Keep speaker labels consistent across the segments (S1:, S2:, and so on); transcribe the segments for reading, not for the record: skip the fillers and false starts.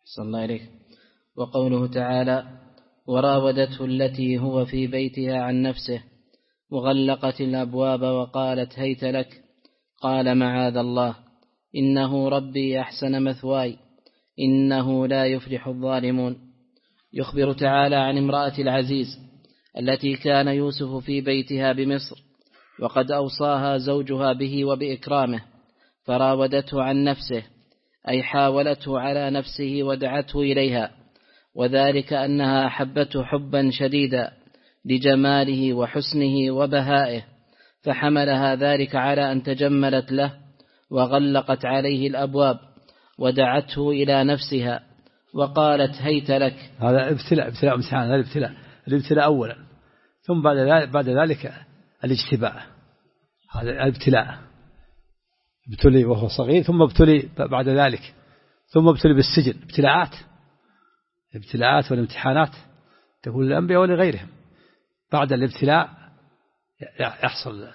S1: صلى الله عليه. وقوله تعالى: وراودته التي هو في بيتها عن نفسه وغلقت الأبواب وقالت هيت لك، قال معاذ الله إنه ربي أحسن مثواي إنه لا يفلح الظالمون. يخبر تعالى عن امرأة العزيز التي كان يوسف في بيتها بمصر، وقد أوصاها زوجها به وبإكرامه، فراودته عن نفسه، أي حاولته على نفسه ودعته إليها، وذلك أنها أحبته حبا شديدا لجماله وحسنه وبهائه، فحملها ذلك على أن تجملت له وغلقت عليه الأبواب ودعته إلى نفسها وقالت هيت لك.
S2: هذا ابتلاء امتحان، هذا الابتلاء أولا، ثم بعد ذلك الاجتباء. هذا الابتلاء، ابتلي وهو صغير، ثم ابتلي بعد ذلك، ثم ابتلي بالسجن. ابتلاءات والامتحانات تكون للأنبياء ولغيرهم. بعد الابتلاء يحصل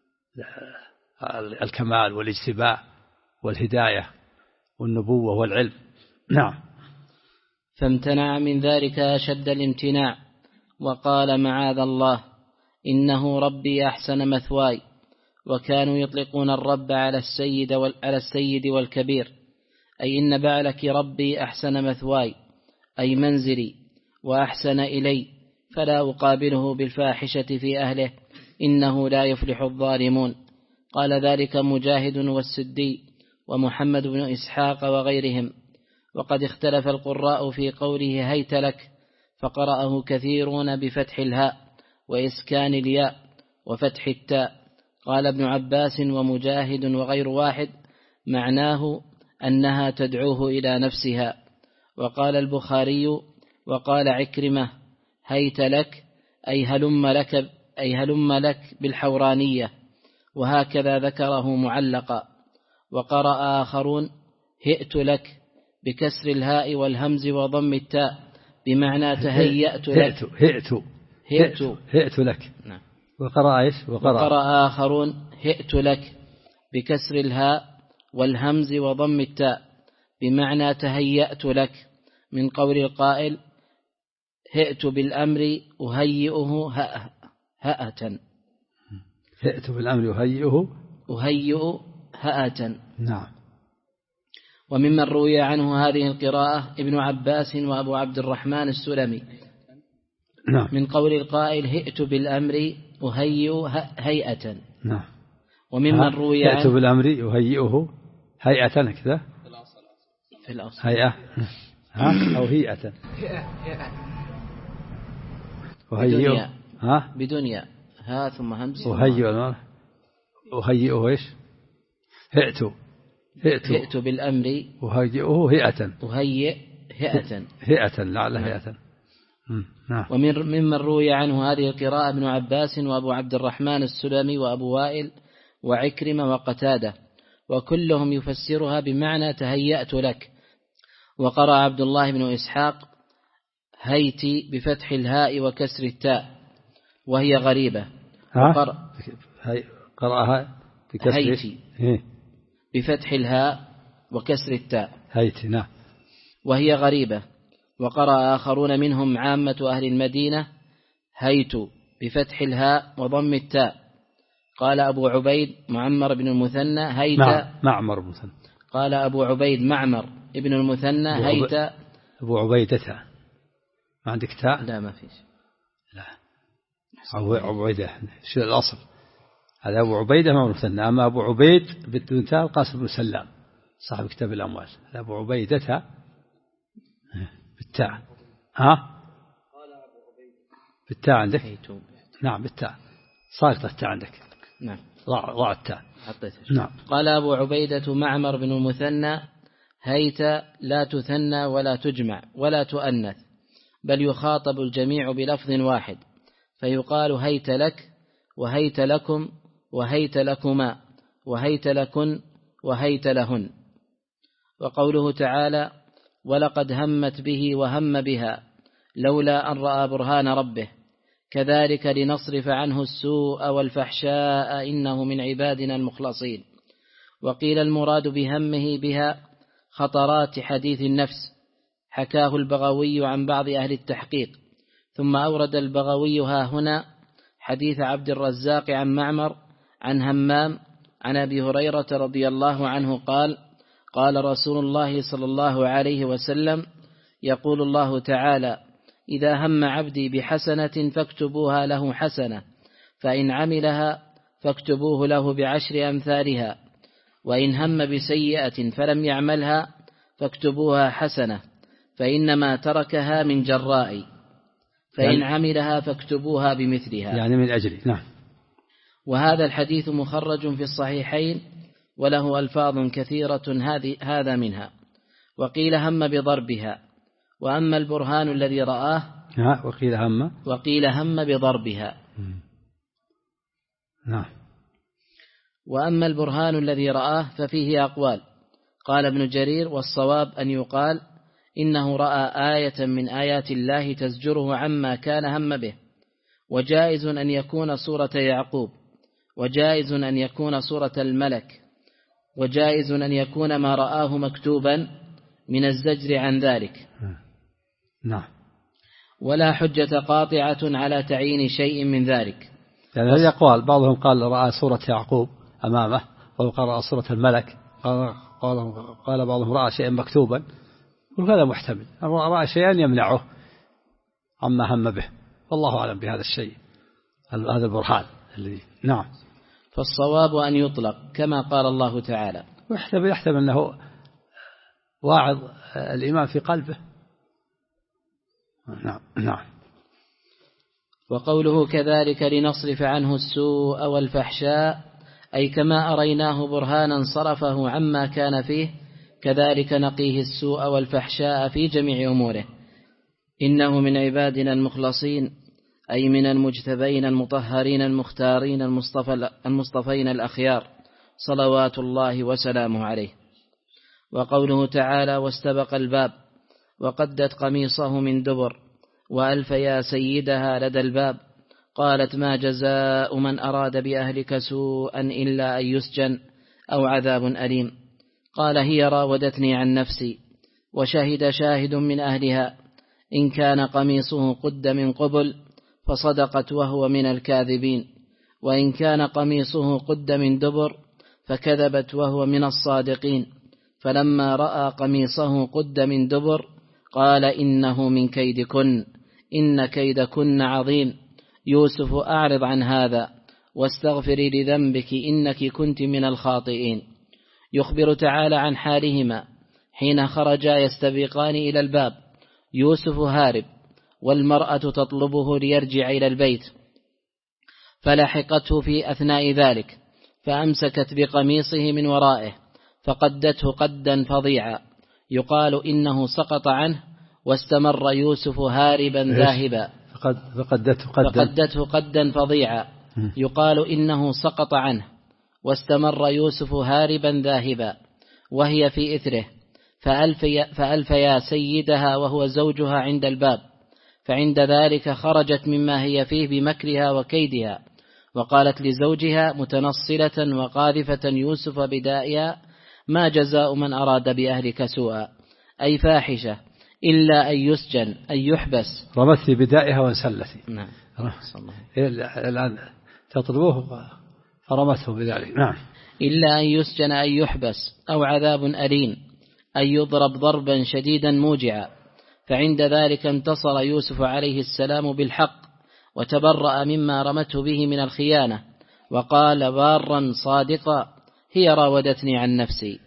S2: الكمال والاجتباء والهداية والنبوة والعلم. نعم.
S1: فامتنع من ذلك أشد الامتناع، وقال معاذ الله إنه ربي أحسن مثواي. وكانوا يطلقون الرب على السيد والكبير، أي إن بعلك ربي أحسن مثواي، أي منزلي وأحسن إلي، فلا أقابله بالفاحشة في أهله إنه لا يفلح الظالمون. قال ذلك مجاهد والسدي ومحمد بن إسحاق وغيرهم. وقد اختلف القراء في قوله هيت لك، فقرأه كثيرون بفتح الهاء وإسكان الياء وفتح التاء. قال ابن عباس ومجاهد وغير واحد معناه أنها تدعوه إلى نفسها. وقال البخاري وقال عكرمة هيت لك أي هلم لك بالحورانية، وهكذا ذكره معلقا. وقرأ آخرون هئت لك بكسر الهاء والهمز وضم التاء بمعنى تهيأت لك.
S2: هئت لك.
S1: نعم.
S2: وقرأ
S1: آخرون هئت لك بكسر الهاء والهمز وضم التاء بمعنى تهيأت لك، من قول القائل هئت بالأمر أهيئه هأة.
S2: هئت بالأمر
S1: أهيئ هأة.
S2: نعم.
S1: وممن روي عنه هذه القراءة ابن عباس وأبو عبد الرحمن السلمي.
S2: نعم.
S1: من قول القائل هئت بالأمر أهيئ هيئة.
S2: نعم.
S1: وممن روي عنه
S2: هئت بالأمر أهيئه هيئة كذا
S1: في الأصل
S2: هيئة أو هيئة
S1: بدنيا بدنيا ها ثم همز
S2: أهيئه إيش
S1: هئت بالأمر
S2: أهيئه هيئة
S1: هيئة
S2: لعل هيئة. نعم.
S1: وممن روي عنه هذه القراءة ابن عباس وأبو عبد الرحمن السلمي وأبو وائل وعكرمة وقتادة، وكلهم يفسرها بمعنى تهيأت لك. وقرأ عبد الله بن إسحاق هيتي بفتح الهاء وكسر التاء وهي غريبة.
S2: قرأها
S1: هيتي بفتح الهاء وكسر التاء
S2: هيتي. نعم.
S1: وهي غريبة. وقرأ آخرون منهم عامة أهل المدينة هيت بفتح الهاء وضم التاء. قال أبو عبيد معمر بن المثنى هيت.
S2: معمر بن المثنى.
S1: قال أبو عبيد معمر ابن المثنى هيت.
S2: أبو عبيدة ما عندك تاء؟
S1: لا ما فيش.
S2: لا أبو عبيدة شو الأصل؟ هذا أبو عبيدة ما هو المثنى. أما أبو عبيد بدون تاء القاسم بن سلام صاحب كتاب الأموال. هذا أبو عبيدة بالتاء. بالتاء عندك؟ نعم بالتاء صارت التاء عندك.
S1: نعم.
S2: ضع التاء.
S1: نعم. قال أبو عبيدة معمر بن المثنى هيت لا تثنى ولا تجمع ولا تؤنث، بل يخاطب الجميع بلفظ واحد، فيقال هيت لك وهيت لكم وهيت لكما وهيت لكن وهيت لهن. وقوله تعالى ولقد همت به وهم بها لولا أن رأى برهان ربه كذلك لنصرف عنه السوء والفحشاء إنه من عبادنا المخلصين. وقيل المراد بهمه بها خطرات حديث النفس، حكاه البغوي عن بعض أهل التحقيق. ثم أورد البغوي ها هنا حديث عبد الرزاق عن معمر عن همام عن أبي هريرة رضي الله عنه قال: قال رسول الله صلى الله عليه وسلم: يقول الله تعالى: إذا هم عبدي بحسنة فاكتبوها له حسنة، فإن عملها فاكتبوه له بعشر أمثالها، وإن هم بسيئة فلم يعملها فاكتبوها حسنة، فإنما تركها من جراء، فإن عملها فاكتبوها بمثلها،
S2: يعني من أجلي. نعم.
S1: وهذا الحديث مخرج في الصحيحين وله ألفاظ كثيرة هذا منها. وقيل هم بضربها، وأما البرهان الذي رآه وقيل هم بضربها.
S2: نعم.
S1: وأما البرهان الذي رآه ففيه أقوال. قال ابن جرير: والصواب أن يقال إنه رأى آية من آيات الله تزجره عما كان هم به، وجائز أن يكون سورة يعقوب، وجائز أن يكون سورة الملك، وجائز أن يكون ما رآه مكتوبا من الزجر عن ذلك.
S2: نعم.
S1: ولا حجة قاطعة على تعيين شيء من ذلك.
S2: يعني هذه أقوال، بعضهم قال رأى سورة يعقوب أمامه، وقال رأى سورة الملك، قال بعضهم رأى شيئا مكتوبا، وهذا محتمل. رأى شيئا يمنعه عما هم به، والله أعلم بهذا الشيء، هذا البرهان الذي. نعم.
S1: فالصواب أن يطلق كما قال الله تعالى،
S2: ويحتمل أنه واعظ الإيمان في قلبه. نعم. نعم.
S1: وقوله كذلك لنصرف عنه السوء والفحشاء، أي كما أريناه برهانا صرفه عما كان فيه، كذلك نقيه السوء والفحشاء في جميع أموره، إنه من عبادنا المخلصين، أي من المجتبين المطهرين المختارين المصطفين الأخيار، صلوات الله وسلامه عليه. وقوله تعالى: واستبق الباب وقدت قميصه من دبر وألف يا سيدها لدى الباب، قالت: ما جزاء من أراد بأهلك سوءا إلا أن يسجن أو عذاب أليم. قال: هي راودتني عن نفسي، وشهد شاهد من أهلها إن كان قميصه قد من قبل فصدقت وهو من الكاذبين، وإن كان قميصه قد من دبر فكذبت وهو من الصادقين. فلما رأى قميصه قد من دبر قال: إنه من كيدكن، إن كيدكن عظيم. يوسف أعرض عن هذا واستغفري لذنبك إنك كنت من الخاطئين. يخبر تعالى عن حالهما حين خرجا يستبقان إلى الباب، يوسف هارب والمرأة تطلبه ليرجع إلى البيت، فلحقته في أثناء ذلك فأمسكت بقميصه من ورائه فقدته قدا فظيعا، يقال إنه سقط عنه، واستمر يوسف هاربا ذاهبا. فقدته قدا فظيعا، يقال إنه سقط عنه، واستمر يوسف هاربا ذاهبا، وهي في إثره، فألف يا سيدها وهو زوجها عند الباب، فعند ذلك خرجت مما هي فيه بمكرها وكيدها، وقالت لزوجها متنصلة وقاذفة يوسف بدائها: ما جزاء من أراد بأهلك سوءا، أي فاحشة، إلا أن يسجن أن يحبس.
S2: رمتني بدائها وانسلتي.
S1: نعم.
S2: الآن تطلبوه فرمته بذلك. نعم.
S1: إلا أن يسجن أن يحبس أو عذاب أليم، أن يضرب ضربا شديدا موجعا. فعند ذلك انتصر يوسف عليه السلام بالحق، وتبرأ مما رمته به من الخيانة، وقال بارا صادقا: هي راودتني عن نفسي.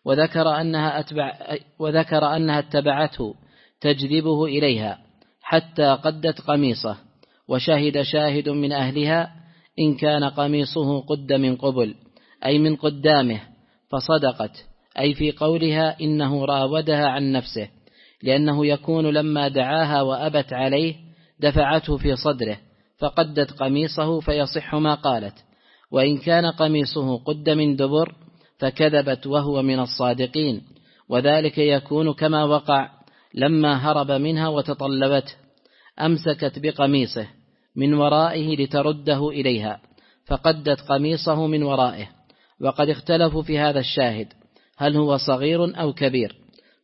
S1: وذكر أنها اتبعته تجذبه إليها حتى قدت قميصه، وشهد شاهد من أهلها إن كان قميصه قد من قبل، أي من قدامه، فصدقت، أي في قولها إنه راودها عن نفسه، لأنه يكون لما دعاها وأبت عليه دفعته في صدره فقدت قميصه فيصح ما قالت. وإن كان قميصه قد من دبر فكذبت وهو من الصادقين، وذلك يكون كما وقع لما هرب منها وتطلبته، أمسكت بقميصه من ورائه لترده إليها فقدت قميصه من ورائه. وقد اختلفوا في هذا الشاهد هل هو صغير أو كبير،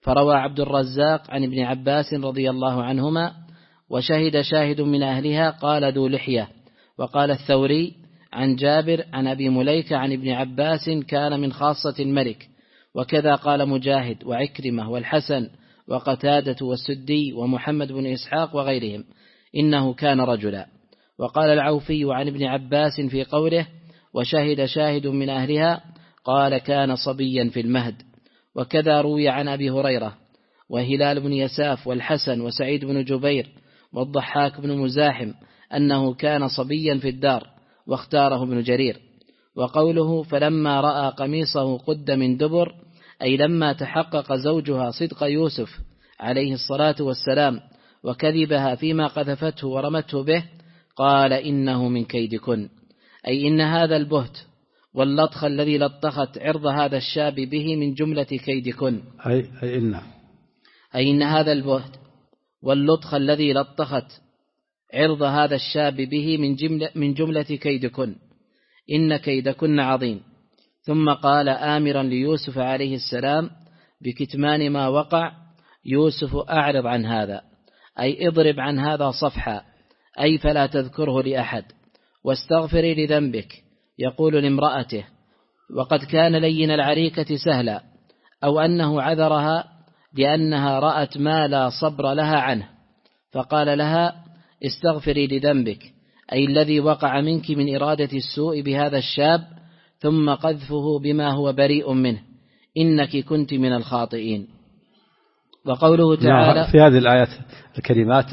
S1: فروى عبد الرزاق عن ابن عباس رضي الله عنهما: وشهد شاهد من أهلها قال ذو لحية. وقال الثوري عن جابر عن أبي مليكة عن ابن عباس كان من خاصة الملك. وكذا قال مجاهد وعكرمة والحسن وقتادة والسدي ومحمد بن إسحاق وغيرهم إنه كان رجلا. وقال العوفي عن ابن عباس في قوله: وشهد شاهد من أهلها قال كان صبيا في المهد. وكذا روي عن أبي هريرة وهلال بن يساف والحسن وسعيد بن جبير والضحاك بن مزاحم أنه كان صبيا في الدار، واختاره ابن جرير. وقوله فلما رأى قميصه قد من دبر، أي لما تحقق زوجها صدق يوسف عليه الصلاة والسلام وكذبها فيما قذفته ورمته به، قال إنه من كيدكن، أي إن هذا البهت واللطخ الذي لطخت عرض هذا الشاب به من جملة كيدكن، أي إن هذا البهت واللطخ الذي لطخت عرض هذا الشاب به من جملة كيدكن، إن كيدكن عظيم. ثم قال آمرا ليوسف عليه السلام بكتمان ما وقع: يوسف أعرض عن هذا، أي اضرب عن هذا صفحا، أي فلا تذكره لأحد، واستغفري لذنبك. يقول لامرأته: وقد كان لين العريكة سهلا، أو أنه عذرها لأنها رأت ما لا صبر لها عنه، فقال لها: استغفري لذنبك، أي الذي وقع منك من إرادة السوء بهذا الشاب ثم قذفه بما هو بريء منه، إنك كنت من الخاطئين. وقوله تعالى
S2: في هذه الآيات الكريمات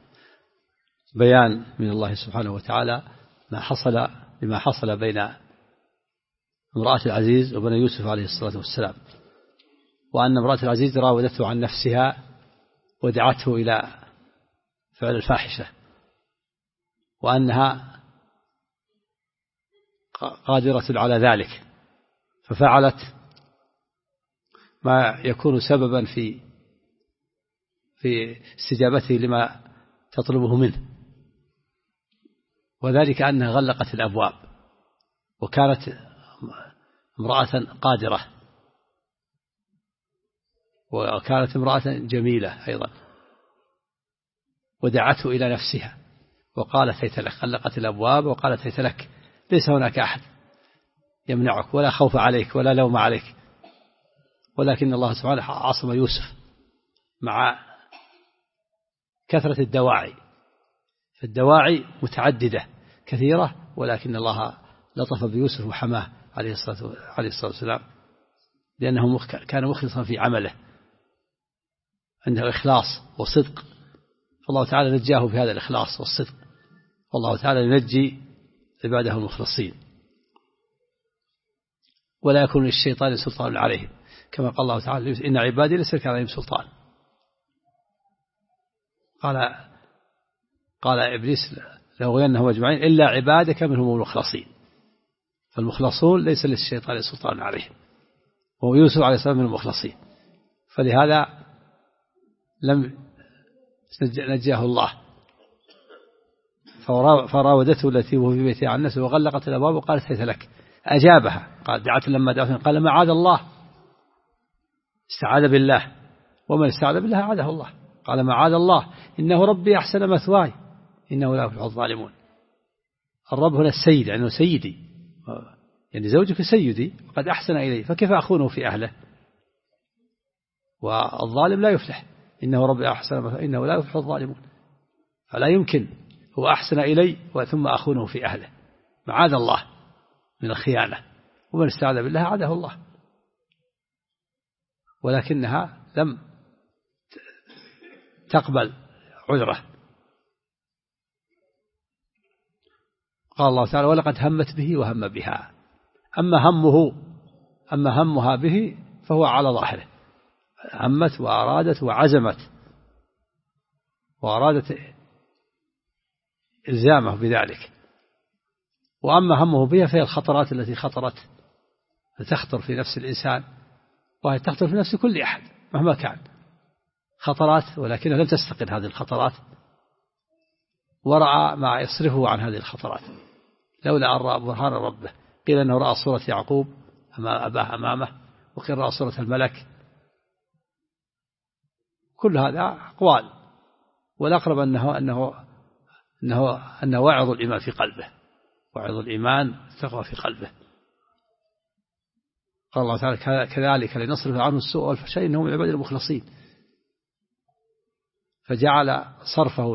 S2: بيان من الله سبحانه وتعالى لما حصل بين امرأة العزيز وبين يوسف عليه الصلاة والسلام، وأن امرأة العزيز راودته عن نفسها ودعته إلى فعل الفاحشة، وأنها قادرة على ذلك، ففعلت ما يكون سببا في استجابته لما تطلبه منه، وذلك أنها غلقت الأبواب، وكانت امرأة قادرة، وكانت امرأة جميلة أيضا، ودعته إلى نفسها وقالت هيت لك، غلقت الأبواب وقالت هيت لك، ليس هناك أحد يمنعك ولا خوف عليك ولا لوم عليك، ولكن الله سبحانه عصم يوسف مع كثرة الدواعي، فالدواعي متعددة كثيرة، ولكن الله لطف بيوسف وحماه عليه الصلاة والسلام، لأنه كان مخلصا في عمله، عنده إخلاص وصدق، فالله تعالى نجاه بهذا الإخلاص والصدق، والله تعالى ينجي عباده المخلصين، ولا يكون للشيطان سلطان عليهم، كما قال الله تعالى: إن عبادي ليس لك عليهم سلطان. قال إبليس: لأغوينهم أجمعين إلا عبادك منهم المخلصين، فالمخلصون ليس للشيطان سلطان عليهم، ويوسف عليه السلام من المخلصين، فلهذا لم نجاه الله. فراودته التي وهو في بيتها عن نفسه وغلقت الأبواب وقالت هيت لك، أجابها، قال دعت لما دعت قال معاذ الله، استعاذ بالله، ومن استعاذ بالله عاده الله، قال معاذ الله إنه ربي أحسن مثواي إنه لا يفلح الظالمون. الرب هنا السيد، يعني سيدي، يعني زوجك سيدي وقد أحسن إلي، فكيف أخونه في أهله؟ والظالم لا يفلح، إنه ربي أحسن مثواي إنه لا يفلح الظالمون، فلا يمكن هو أحسن إلي ثم أخونه في أهله، معاذ الله من الخيانة، ومن استعاذ بالله عاده الله، ولكنها لم تقبل عذره. قال الله تعالى: ولقد همت به وهم بها، أما همها به فهو على ظاهره، همت وأرادت وعزمت وأرادت إلزامه بذلك، وأما همه بها فهي الخطرات التي تخطر في نفس الإنسان، وهي تخطر في نفس كل أحد مهما كان، خطرات، ولكنها لم تستقل هذه الخطرات، ورأى ما يصرفه عن هذه الخطرات، لولا أن رأى برهان ربه. قيل أنه رأى صورة يعقوب أباه أمامه، وقيل رأى صورة الملك كل هذا أقوال، والأقرب أنه وعظ الإيمان في قلبه، وعظ الإيمان التقوى في قلبه. قال الله تعالى كذلك لنصرف عنه السوء والفحشاء إنهم من عباد المخلصين، فجعل صرفه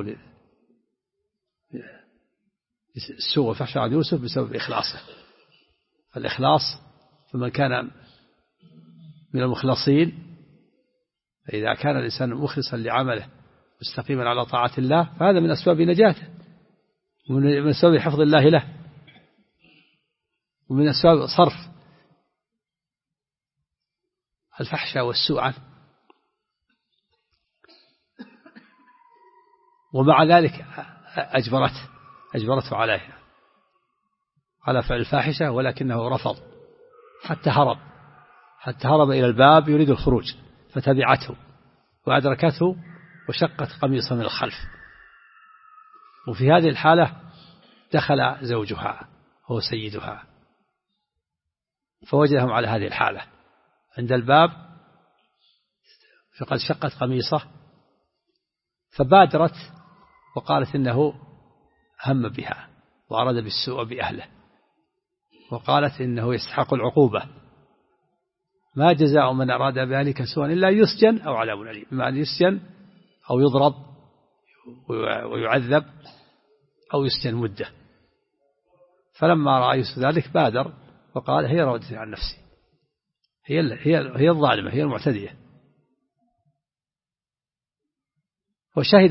S2: السوء والفحشاء عن يوسف بسبب إخلاصه. الإخلاص، فمن كان من المخلصين، فإذا كان الإنسان مخلصا لعمله مستقيما على طاعة الله فهذا من أسباب نجاته، ومن أسباب حفظ الله له، ومن أسباب صرف الفحشاء والسوء عنه. ومع ذلك أجبرته على فعل الفاحشة، ولكنه رفض حتى هرب إلى الباب يريد الخروج، فتبعته وأدركته وشقت قميصه من الخلف. وفي هذه الحالة دخل زوجها هو سيدها، فوجدهم على هذه الحالة عند الباب، فقد شقت قميصه، فبادرت وقالت إنه هم بها وأراد بالسوء بأهله، وقالت إنه يستحق العقوبة، ما جزاء من أراد بأهلك سوءا إلا يسجن أو عذاب أليم، بمعنى يسجن أو يضرب ويعذب أو يسجن مدة. فلما رأى يوسف ذلك بادر وقال هي راودتني عن نفسي، هي الظالمة، هي المعتدية. وشهد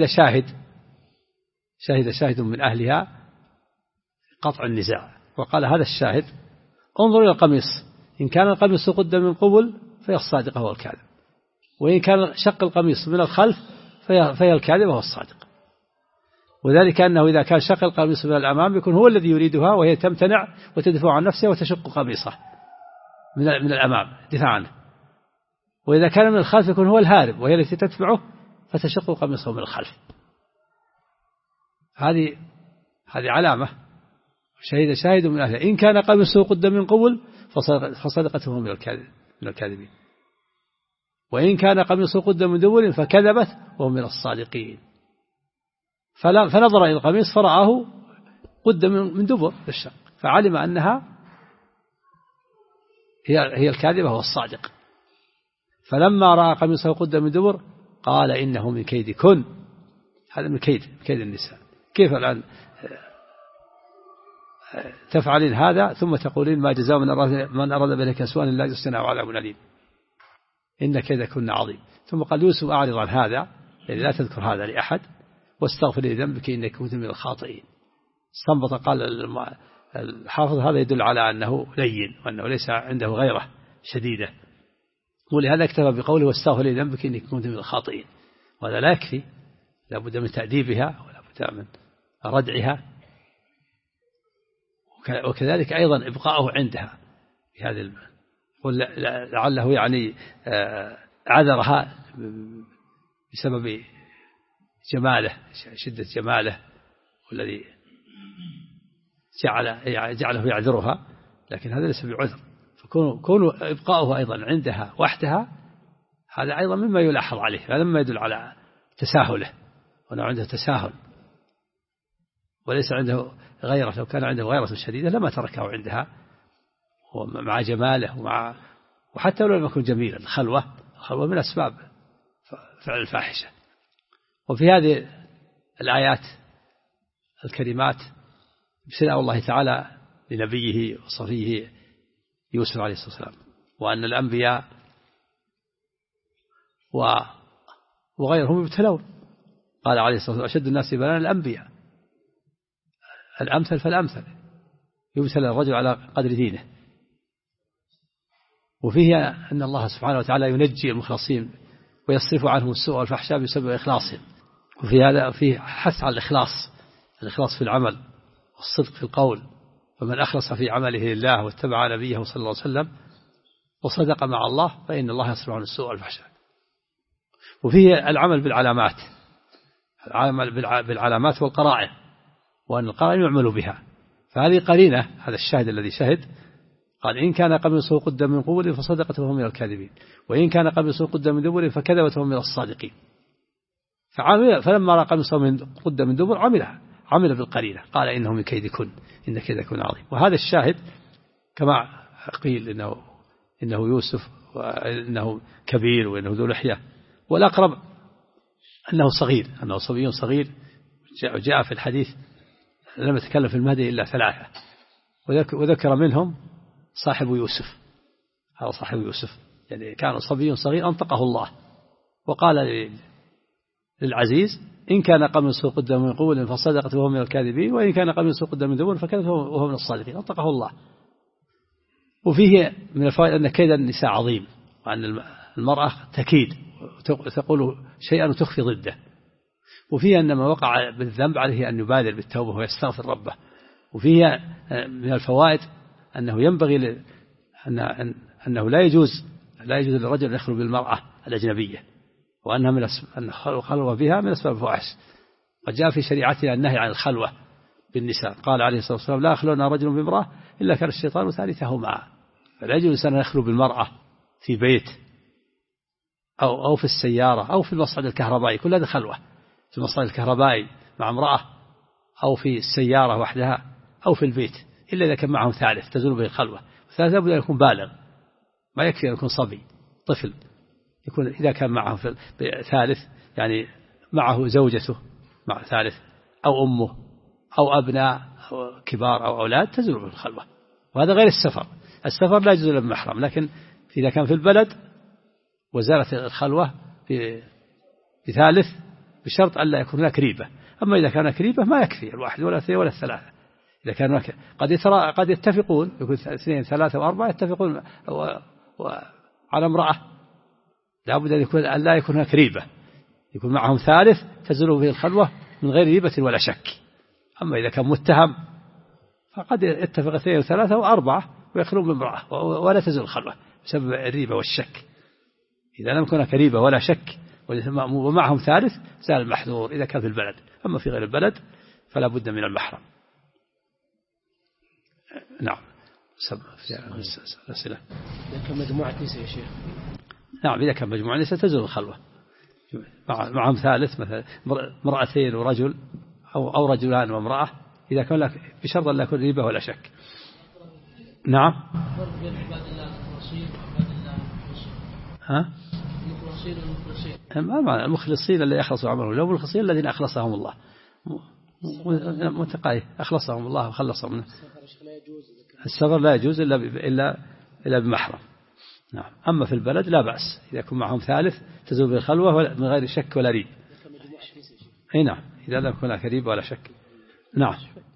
S2: شاهد من أهلها قطع النزاع، وقال هذا الشاهد انظر إلى القميص، إن كان القميص قد من قبل فهي الصادقة وهو الكاذب، وإن كان شق القميص من الخلف فهي الكاذب وهو الصادق. وذلك أنه إذا كان شق القميص من الأمام يكون هو الذي يريدها، وهي تمتنع وتدفع عن نفسها وتشق قميصه من الأمام دفاع عنه، وإذا كان من الخلف يكون هو الهارب وهي التي تتبعه فتشق قميصه من الخلف. هذه علامة. شاهد من أهله إن كان قميصه قد من قبل فصدقته من الكاذبين، وإن كان قميصه قد من دبر فكذبت وهو من الصادقين. فنظر إلى القميص فرآه قد من دبر الشق، فعلم أنها هي الكاذبة والصادق. فلما رأى قميصه قد من دبر قال إنه من كيدكن، هذا من كيد النساء. كيف الآن تفعلين هذا ثم تقولين ما جزاء من أراد بك سوءا إلا يسجن أو عذاب أليم، إن كيدكن عظيم. ثم قال يوسف أعرض عن هذا، يعني لا تذكر هذا لأحد، واستغفري لذنبك إنك كنت من الخاطئين. استنبط قال الحافظ هذا يدل على أنه لين وأنه ليس عنده غيره شديدة، ولهذا اكتفى بقوله واستغفري لذنبك إنك كنت من الخاطئين. وهذا لا يكفي، لا بد من تأديبها ولا بد من ردعها، وكذلك أيضا إبقاؤه عندها بهذا لعله يعني عذرها بسبب جماله، شدة جماله والذي جعله يعذرها، لكن هذا ليس بعذر. فكون إبقاؤه أيضا عندها وحدها هذا أيضا مما يلاحظ عليه، هذا مما يدل على تساهله، وأنه عنده تساهل وليس عنده غيرة. لو كان عنده غيرة شديدة لما تركه عندها، ومع جماله وحتى لو لم يكن جميلا، الخلوة من أسباب فعل الفاحشة. وفي هذه الآيات الكريمات ابتلاء الله تعالى لنبيه وصفيه يوسف عليه الصلاة والسلام، وأن الأنبياء وغيرهم يبتلون. قال عليه الصلاة والسلام أشد الناس بلاء الأنبياء، الأمثل فالأمثل، يبتلى الرجل على قدر دينه. وفيه أن الله سبحانه وتعالى ينجي المخلصين ويصرف عنهم السوء والفحشاء بسبب إخلاصهم. وفي هذا فيه حث على الإخلاص في العمل والصدق في القول، فمن أخلص في عمله لله واتبع نبيه صلى الله عليه وسلم وصدق مع الله فإن الله يصرف عن السوء والفحشاء. وفيه العمل بالعلامات والقرائن، وأن القرائن يعمل بها. فهذه قرينة، هذا الشاهد الذي شهد قال إن كان قميصه قد من قبل فصدقته من الكاذبين، وإن كان قميصه قد من دبر فكذبته من الصادقين. فلما رأى قميصه قد من دبر عمل بالقرينة، قال إنه من كيدكن إن كيدكن عظيم. وهذا الشاهد كما قيل إنه يوسف وإنه كبير وإنه ذو لحية، والأقرب أنه صغير، أنه صبي صغير. جاء في الحديث لم يتكلم في المهدي إلا 3، وذكر منهم صاحب يوسف. هذا صاحب يوسف يعني كان صبي صغير أنطقه الله، وقال للعزيز إن كان قميصه قد من قبل فصدقت وهو من الكاذبين، وإن كان قميصه قد من دبر فكذب وهو من الصادقين، أنطقه الله. وفيه من الفوائد أن كيد النساء عظيم، وأن المرأة تكيد تقول شيئا وتخفي ضده. وفيه أن ما وقع بالذنب عليه أن يبادر بالتوبة ويستغفر ربه. وفيه من الفوائد أنه ينبغي أنه لا يجوز للرجل أن يخلو بالمرأة الأجنبية، وأنها أن الخلوة بها من أسباب الفواحش. وجاء في شريعتنا النهي عن الخلوة بالنساء، قال عليه الصلاة والسلام لا يخلون رجل بامرأة إلا كان الشيطان ثالثهما. فلا يجوز أن يخلو بالمرأة في بيت أو في السيارة أو في المصعد الكهربائي، كل هذا خلوة. في المصعد الكهربائي مع امرأة، أو في السيارة وحدها، أو في البيت، إلا إذا كان معهم ثالث تزول به الخلوة. الثالث لابد أن يكون بالغ، ما يكفي أن يكون صبي طفل. يكون إذا كان معه ثالث يعني معه زوجته مع ثالث أو أمه أو أبناء أو كبار أو أولاد تزول به الخلوة. وهذا غير السفر لا يجوز إلا بمحرم. لكن إذا كان في البلد وزالت الخلوة بثالث بشرط أن لا يكون هناك ريبة. أما إذا كان ريبة ما يكفي الواحد ولا اثنين ولا الثلاثة. إذا كان قد يتفقون، يكون 2 3 و4 يتفقون على امرأة، لابد أن لا يكون هناك ريبة، يكون معهم ثالث تزول به الخلوة من غير ريبة ولا شك. أما إذا كان متهم فقد يتفق 2 و3 و4 ويخلون بامرأة ولا تزول الخلوة بسبب الريبة والشك. إذا لم يكن هناك ريبة ولا شك ومعهم ثالث زال المحذور إذا كان في البلد. أما في غير البلد فلا بد من المحرم. نعم.
S3: إذا كان مجموعة نساء يا شيخ.
S2: نعم إذا كان مجموعة نساء تزول الخلوة معهم ثالث، مثلا امرأتين ورجل أو رجلان وامرأة، إذا كان لك بشرط أن لا يكون ريبة ولا شك. نعم.
S3: فرق بين عباد الله المخلصين وعباد الله المخلصين.
S2: ها؟ المخلصين اللي يخلصوا عملهم، لو المخلصين الذين أخلصهم الله متقاي أخلصهم الله وخلصهم منه. السفر لا يجوز إلا بمحرم. نعم. أما في البلد لا بأس إذا يكون معهم ثالث تزول بالخلوة من غير شك ولا ريب. أي نعم إذا لم يكن هناك ريب ولا شك. نعم.